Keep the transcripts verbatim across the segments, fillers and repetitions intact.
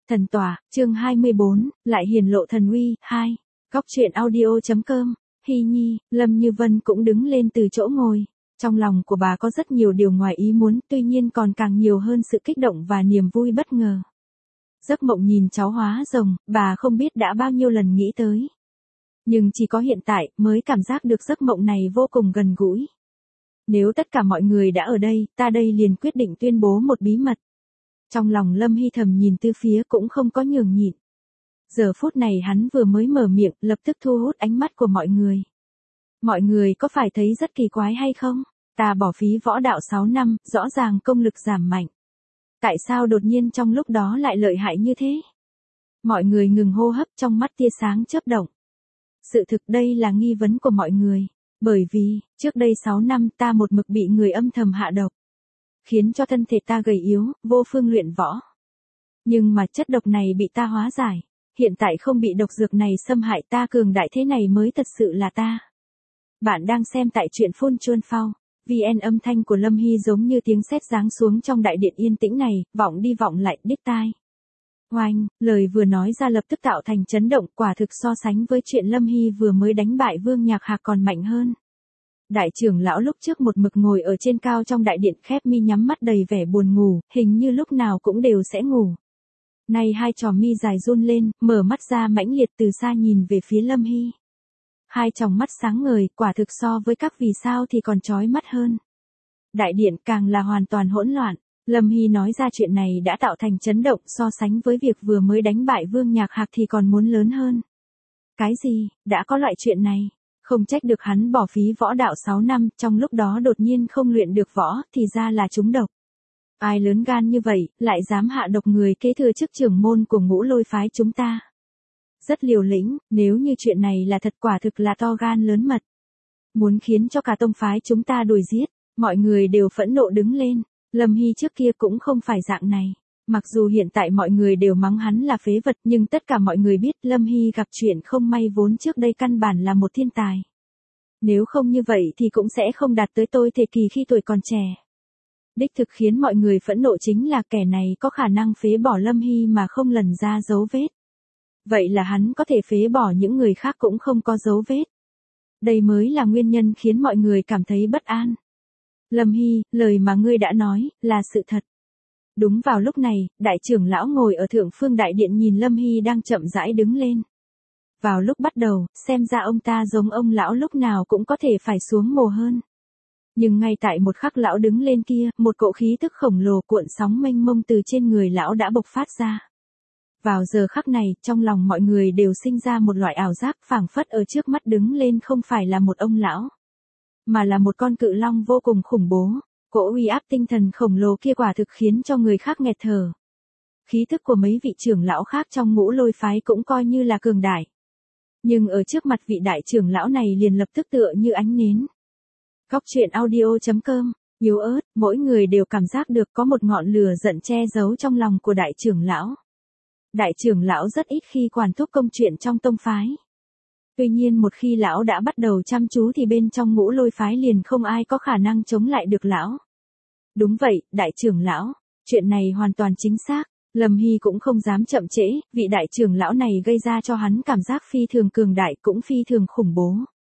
Thần tòa, chương hai mươi bốn, lại hiển lộ thần uy, hai. Góc truyện audio.com, Hy Nhi, Lâm Như Vân cũng đứng lên từ chỗ ngồi. Trong lòng của bà có rất nhiều điều ngoài ý muốn, tuy nhiên còn càng nhiều hơn sự kích động và niềm vui bất ngờ. Giấc mộng nhìn cháu hóa rồng, bà không biết đã bao nhiêu lần nghĩ tới. Nhưng chỉ có hiện tại mới cảm giác được giấc mộng này vô cùng gần gũi. Nếu tất cả mọi người đã ở đây, ta đây liền quyết định tuyên bố một bí mật. Trong lòng Lâm Hy thầm nhìn từ phía cũng không có nhường nhịn. Giờ phút này hắn vừa mới mở miệng, lập tức thu hút ánh mắt của mọi người. Mọi người có phải thấy rất kỳ quái hay không? Ta bỏ phí võ đạo sáu năm, rõ ràng công lực giảm mạnh. Tại sao đột nhiên trong lúc đó lại lợi hại như thế? Mọi người ngừng hô hấp, trong mắt tia sáng chớp động. Sự thực đây là nghi vấn của mọi người. Bởi vì, trước đây sáu năm ta một mực bị người âm thầm hạ độc. Khiến cho thân thể ta gầy yếu, vô phương luyện võ. Nhưng mà chất độc này bị ta hóa giải. Hiện tại không bị độc dược này xâm hại, ta cường đại thế này mới thật sự là ta. Bạn đang xem tại truyện Phun Chuôn Phao. vê en âm thanh của Lâm Hy giống như tiếng sét giáng xuống trong đại điện yên tĩnh này, vọng đi vọng lại, đít tai. Oanh, lời vừa nói ra lập tức tạo thành chấn động, quả thực so sánh với chuyện Lâm Hy vừa mới đánh bại Vương Nhạc Hạc còn mạnh hơn. Đại trưởng lão lúc trước một mực ngồi ở trên cao trong đại điện, khép mi nhắm mắt đầy vẻ buồn ngủ, hình như lúc nào cũng đều sẽ ngủ. Nay hai tròng mi dài run lên, mở mắt ra mãnh liệt từ xa nhìn về phía Lâm Hy. Hai tròng mắt sáng ngời, quả thực so với các vì sao thì còn chói mắt hơn. Đại điện càng là hoàn toàn hỗn loạn. Lâm Hy nói ra chuyện này đã tạo thành chấn động, so sánh với việc vừa mới đánh bại Vương Nhạc Hạc thì còn muốn lớn hơn. Cái gì, đã có loại chuyện này? Không trách được hắn bỏ phí võ đạo sáu năm, trong lúc đó đột nhiên không luyện được võ, thì ra là trúng độc. Ai lớn gan như vậy, lại dám hạ độc người kế thừa chức trưởng môn của Ngũ Lôi phái chúng ta. Rất liều lĩnh, nếu như chuyện này là thật quả thực là to gan lớn mật. Muốn khiến cho cả tông phái chúng ta đuổi giết, mọi người đều phẫn nộ đứng lên. Lâm Hy trước kia cũng không phải dạng này. Mặc dù hiện tại mọi người đều mắng hắn là phế vật, nhưng tất cả mọi người biết Lâm Hy gặp chuyện không may vốn trước đây căn bản là một thiên tài. Nếu không như vậy thì cũng sẽ không đạt tới tôi thời kỳ khi tuổi còn trẻ. Đích thực khiến mọi người phẫn nộ chính là kẻ này có khả năng phế bỏ Lâm Hy mà không lần ra dấu vết. Vậy là hắn có thể phế bỏ những người khác cũng không có dấu vết. Đây mới là nguyên nhân khiến mọi người cảm thấy bất an. Lâm Hy, lời mà ngươi đã nói, là sự thật. Đúng vào lúc này, đại trưởng lão ngồi ở thượng phương đại điện nhìn Lâm Hy đang chậm rãi đứng lên. Vào lúc bắt đầu, xem ra ông ta giống ông lão lúc nào cũng có thể phải xuống mồ hơn. Nhưng ngay tại một khắc lão đứng lên kia, một cỗ khí tức khổng lồ cuộn sóng mênh mông từ trên người lão đã bộc phát ra. Vào giờ khắc này, trong lòng mọi người đều sinh ra một loại ảo giác, phảng phất ở trước mắt đứng lên không phải là một ông lão, mà là một con cự long vô cùng khủng bố. Cỗ uy áp tinh thần khổng lồ kia quả thực khiến cho người khác nghẹt thở. Khí thức của mấy vị trưởng lão khác trong Ngũ Lôi phái cũng coi như là cường đại. Nhưng ở trước mặt vị đại trưởng lão này liền lập tức tựa như ánh nến. Góc truyện audio.com, yếu ớt, mỗi người đều cảm giác được có một ngọn lửa giận che giấu trong lòng của đại trưởng lão. Đại trưởng lão rất ít khi quản thúc công chuyện trong tông phái. Tuy nhiên một khi lão đã bắt đầu chăm chú thì bên trong Ngũ Lôi phái liền không ai có khả năng chống lại được lão. Đúng vậy, đại trưởng lão, chuyện này hoàn toàn chính xác. Lâm Hy cũng không dám chậm trễ, vị đại trưởng lão này gây ra cho hắn cảm giác phi thường cường đại cũng phi thường khủng bố.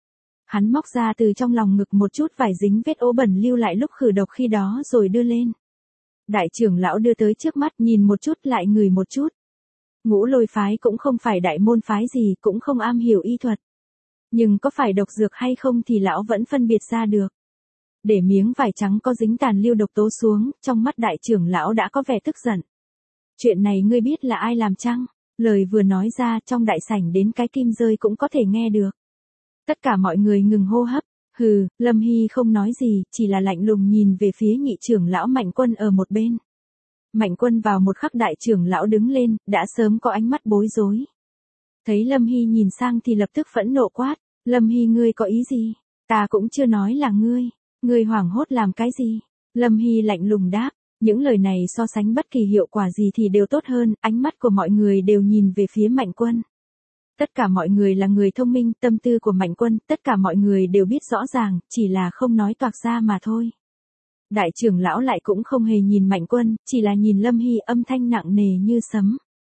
Hắn móc ra từ trong lòng ngực một chút vải dính vết ố bẩn lưu lại lúc khử độc khi đó rồi đưa lên. Đại trưởng lão đưa tới trước mắt nhìn một chút lại ngửi một chút. Ngũ Lôi phái cũng không phải đại môn phái gì, cũng không am hiểu y thuật. Nhưng có phải độc dược hay không thì lão vẫn phân biệt ra được. Để miếng vải trắng có dính tàn lưu độc tố xuống, trong mắt đại trưởng lão đã có vẻ tức giận. Chuyện này ngươi biết là ai làm chăng? Lời vừa nói ra trong đại sảnh đến cái kim rơi cũng có thể nghe được. Tất cả mọi người ngừng hô hấp. Hừ, Lâm Hy không nói gì, chỉ là lạnh lùng nhìn về phía nhị trưởng lão Mạnh Quân ở một bên. Mạnh Quân vào một khắc đại trưởng lão đứng lên, đã sớm có ánh mắt bối rối. Thấy Lâm Hy nhìn sang thì lập tức phẫn nộ quát. Lâm Hy ngươi có ý gì? Ta cũng chưa nói là ngươi. Ngươi hoảng hốt làm cái gì? Lâm Hy lạnh lùng đáp. Những lời này so sánh bất kỳ hiệu quả gì thì đều tốt hơn, ánh mắt của mọi người đều nhìn về phía Mạnh Quân. Tất cả mọi người là người thông minh, tâm tư của Mạnh Quân, tất cả mọi người đều biết rõ ràng, chỉ là không nói toạc ra mà thôi. Đại trưởng lão lại cũng không hề nhìn Mạnh Quân, chỉ là nhìn Lâm Hy, âm thanh nặng nề như sấm.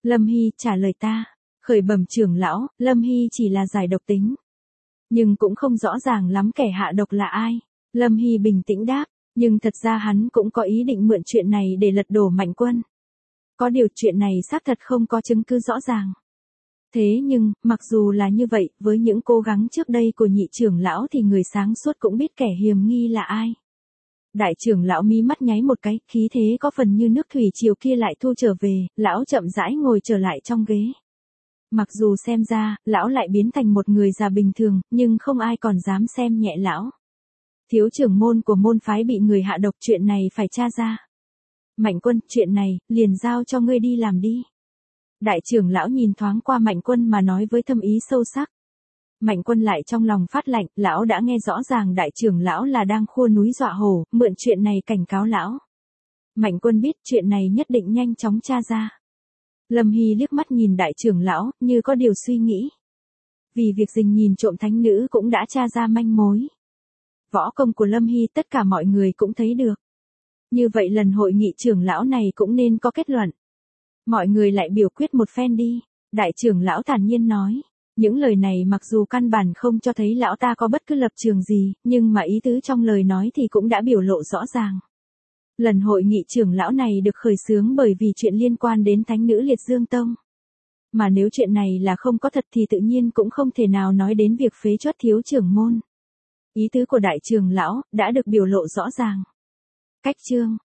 Lâm Hy trả lời ta. Khởi bẩm trưởng lão, Lâm Hy chỉ là giải độc tính. Nhưng cũng không rõ ràng lắm kẻ hạ độc là ai. Lâm Hy bình tĩnh đáp, nhưng thật ra hắn cũng có ý định mượn chuyện này để lật đổ Mạnh Quân. Có điều chuyện này xác thật không có chứng cứ rõ ràng. Thế nhưng, mặc dù là như vậy, với những cố gắng trước đây của nhị trưởng lão thì người sáng suốt cũng biết kẻ hiềm nghi là ai. Đại trưởng lão mí mắt nháy một cái, khí thế có phần như nước thủy triều kia lại thu trở về, lão chậm rãi ngồi trở lại trong ghế. Mặc dù xem ra, lão lại biến thành một người già bình thường, nhưng không ai còn dám xem nhẹ lão. Thiếu trưởng môn của môn phái bị người hạ độc, chuyện này phải tra ra. Mạnh Quân, chuyện này, liền giao cho ngươi đi làm đi. Đại trưởng lão nhìn thoáng qua Mạnh Quân mà nói với thâm ý sâu sắc. Mạnh Quân lại trong lòng phát lạnh, lão đã nghe rõ ràng đại trưởng lão là đang khua núi dọa hổ, mượn chuyện này cảnh cáo lão. Mạnh Quân biết chuyện này nhất định nhanh chóng tra ra. Lâm Hy liếc mắt nhìn đại trưởng lão, như có điều suy nghĩ. Vì việc Dình nhìn trộm thánh nữ cũng đã tra ra manh mối. Võ công của Lâm Hy tất cả mọi người cũng thấy được. Như vậy lần hội nghị trưởng lão này cũng nên có kết luận. Mọi người lại biểu quyết một phen đi. Đại trưởng lão thản nhiên nói. Những lời này mặc dù căn bản không cho thấy lão ta có bất cứ lập trường gì, nhưng mà ý tứ trong lời nói thì cũng đã biểu lộ rõ ràng. Lần hội nghị trưởng lão này được khởi xướng bởi vì chuyện liên quan đến thánh nữ Liệt Dương Tông. Mà nếu chuyện này là không có thật thì tự nhiên cũng không thể nào nói đến việc phế truất thiếu trưởng môn. Ý tứ của đại trưởng lão đã được biểu lộ rõ ràng. Cách chương